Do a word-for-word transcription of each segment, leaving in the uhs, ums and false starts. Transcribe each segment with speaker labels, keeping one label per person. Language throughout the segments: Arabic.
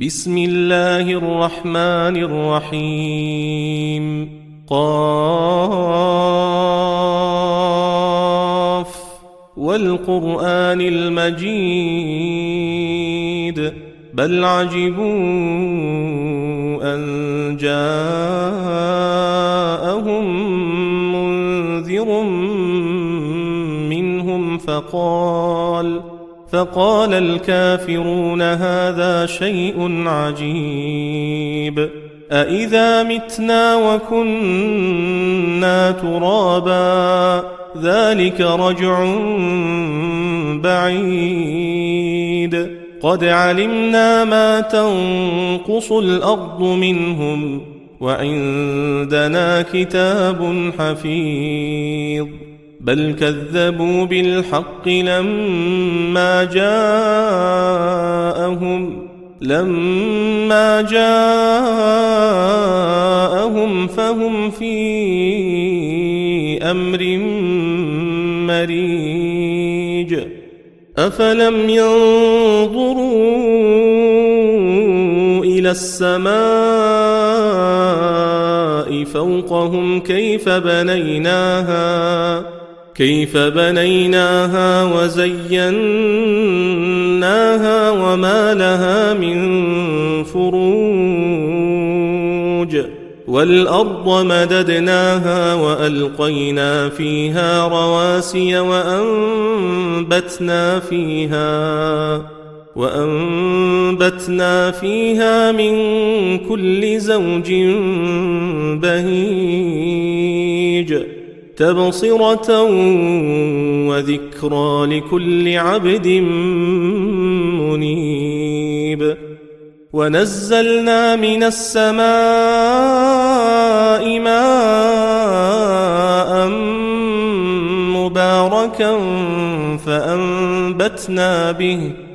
Speaker 1: بسم الله الرحمن الرحيم. قاف والقرآن المجيد بل عجبوا أن جاءهم منذر منهم فقال فقال الكافرون هذا شيء عجيب أإذا متنا وكنا ترابا ذلك رجع بعيد قد علمنا ما تنقص الأرض منهم وعندنا كتاب حفيظ بل كذبوا بالحق لما جاءهم لما جاءهم فهم في أمر مريج أفلم ينظروا إلى السماء فوقهم كيف بنيناها كيف بنيناها وزيناها وما لها من فروج والأرض مددناها وألقينا فيها رواسي وأنبتنا فيها وأنبتنا فيها من كل زوج بهيج تبصرة وذكرى لكل عبد منيب ونزلنا من السماء ماء مباركا فأنبتنا به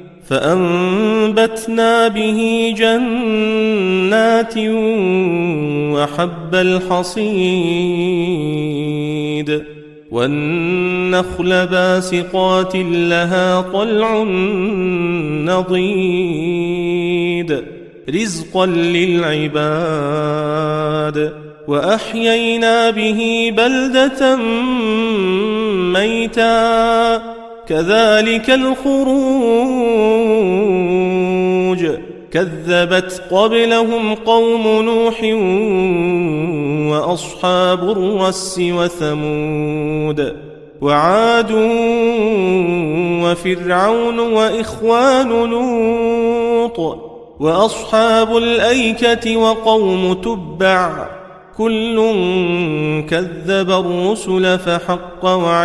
Speaker 1: فأنبتنا به جنات وحب الحصيد والنخل باسقات لها طلع نضيد رزقا للعباد وأحيينا به بلدة ميتا كذلك الخروج كذبت قبلهم قوم نوح وأصحاب الرس وثمود وعاد وفرعون وإخوان لوط وأصحاب الأيكة وقوم تبع كل كذب الرسل فحق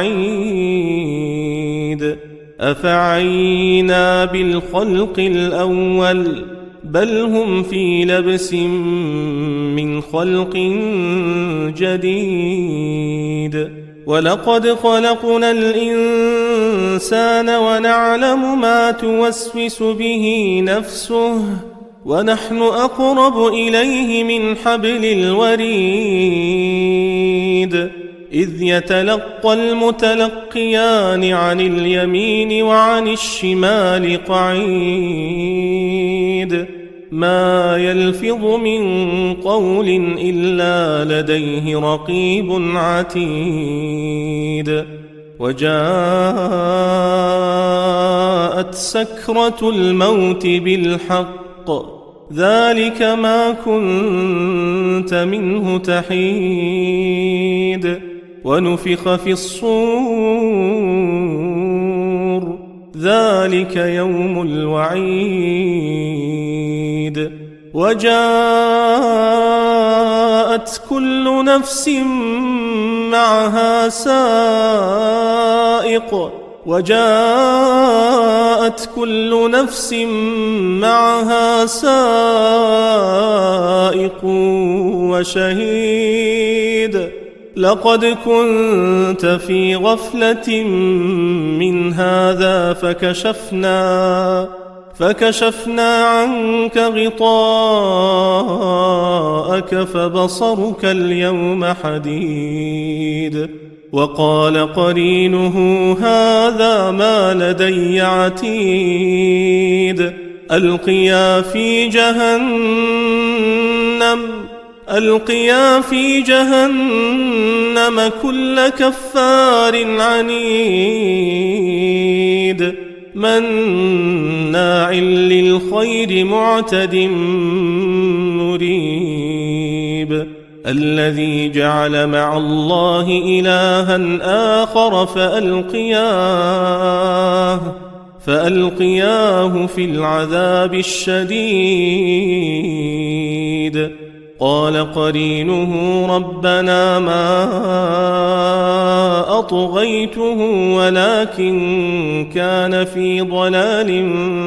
Speaker 1: وعيد أفعينا بالخلق الأول بل هم في لبس من خلق جديد ولقد خلقنا الإنسان ونعلم ما توسوس به نفسه ونحن أقرب إليه من حبل الوريد إذ يتلقى المتلقيان عن اليمين وعن الشمال قعيد ما يلفظ من قول إلا لديه رقيب عتيد وجاءت سكرة الموت بالحق ذلك ما كنت منه تحيد ونفخ في الصور ذلك يوم الوعيد وجاءت كل نفس معها سائق وجاءت كل نفس معها سائق وشهيد لقد كنت في غفلة من هذا فكشفنا فكشفنا عنك غطاءك فبصرك اليوم حديد وقال قرينه هذا ما لدي عتيد ألقيا في جهنم ألقيا في جهنم كل كفار عنيد مناع للخير معتد مريب الذي جعل مع الله إلها آخر فألقياه فألقياه في العذاب الشديد قال قرينه ربنا ما أطغيته ولكن كان في ضلال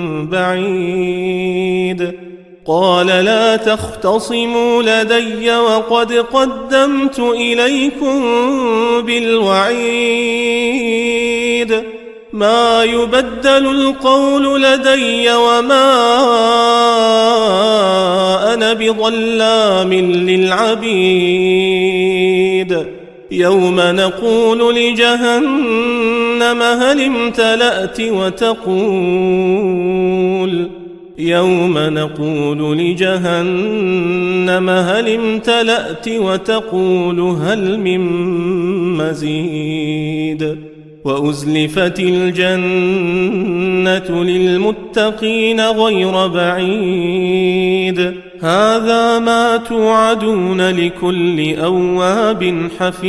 Speaker 1: بعيد قال لا تختصموا لدي وقد قدمت إليكم بالوعيد ما يبدل القول لدي وما أنا بظلام للعبيد يوم نقول لجهنم هل امتلأت وتقول يوم نقول لجهنم هل امتلأت وتقول هل من مزيد وأزلفت الجنة للمتقين غير بعيد هذا ما توعدون لكل أواب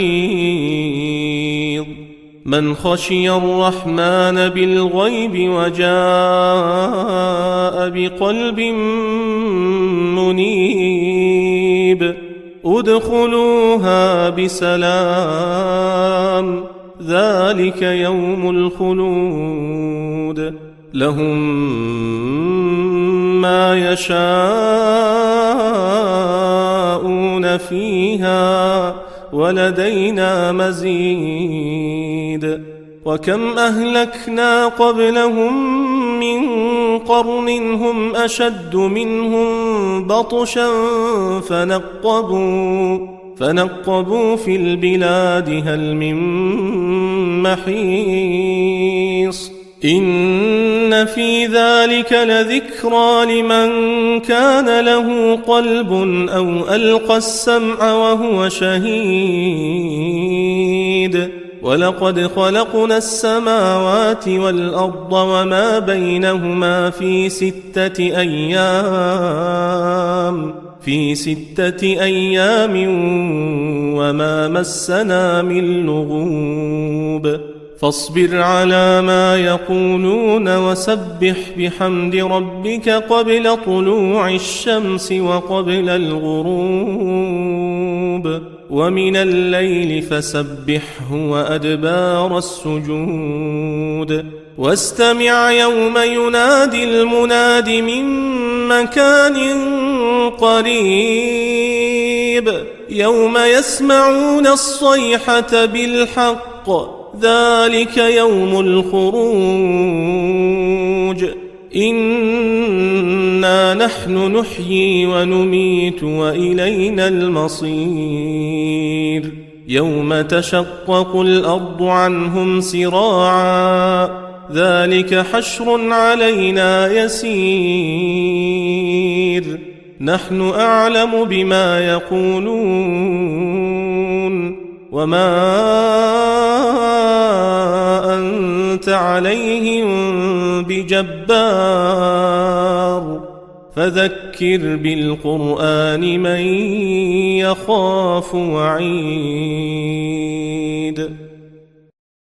Speaker 1: حفيظ من خشي الرحمن بالغيب وجاء بقلب منيب ادخلوها بسلام ذلك يوم الخلود لهم ما يشاءون فيها ولدينا مزيد وكم أهلكنا قبلهم من قرن هم أشد منهم بطشا فنقبوا فنقبوا في البلاد هل من محيص إن في ذلك لذكرى لمن كان له قلب أو ألقى السمع وهو شهيد ولقد خلقنا السماوات والأرض وما بينهما في ستة أيام في ستة أيام وما مسنا من لغوب فاصبر على ما يقولون وسبح بحمد ربك قبل طلوع الشمس وقبل الغروب ومن الليل فسبحه وأدبار السجود واستمع يوم ينادي المناد من مكان قريب يوم يسمعون الصيحة بالحق ذلك يوم الخروج إنا نحن نحيي ونميت وإلينا المصير يوم تشقق الأرض عنهم سراعا ذلك حشر علينا يسير نحن أعلم بما يقولون وما أنت عليهم بجبار فذكر بالقرآن من يخاف وعيد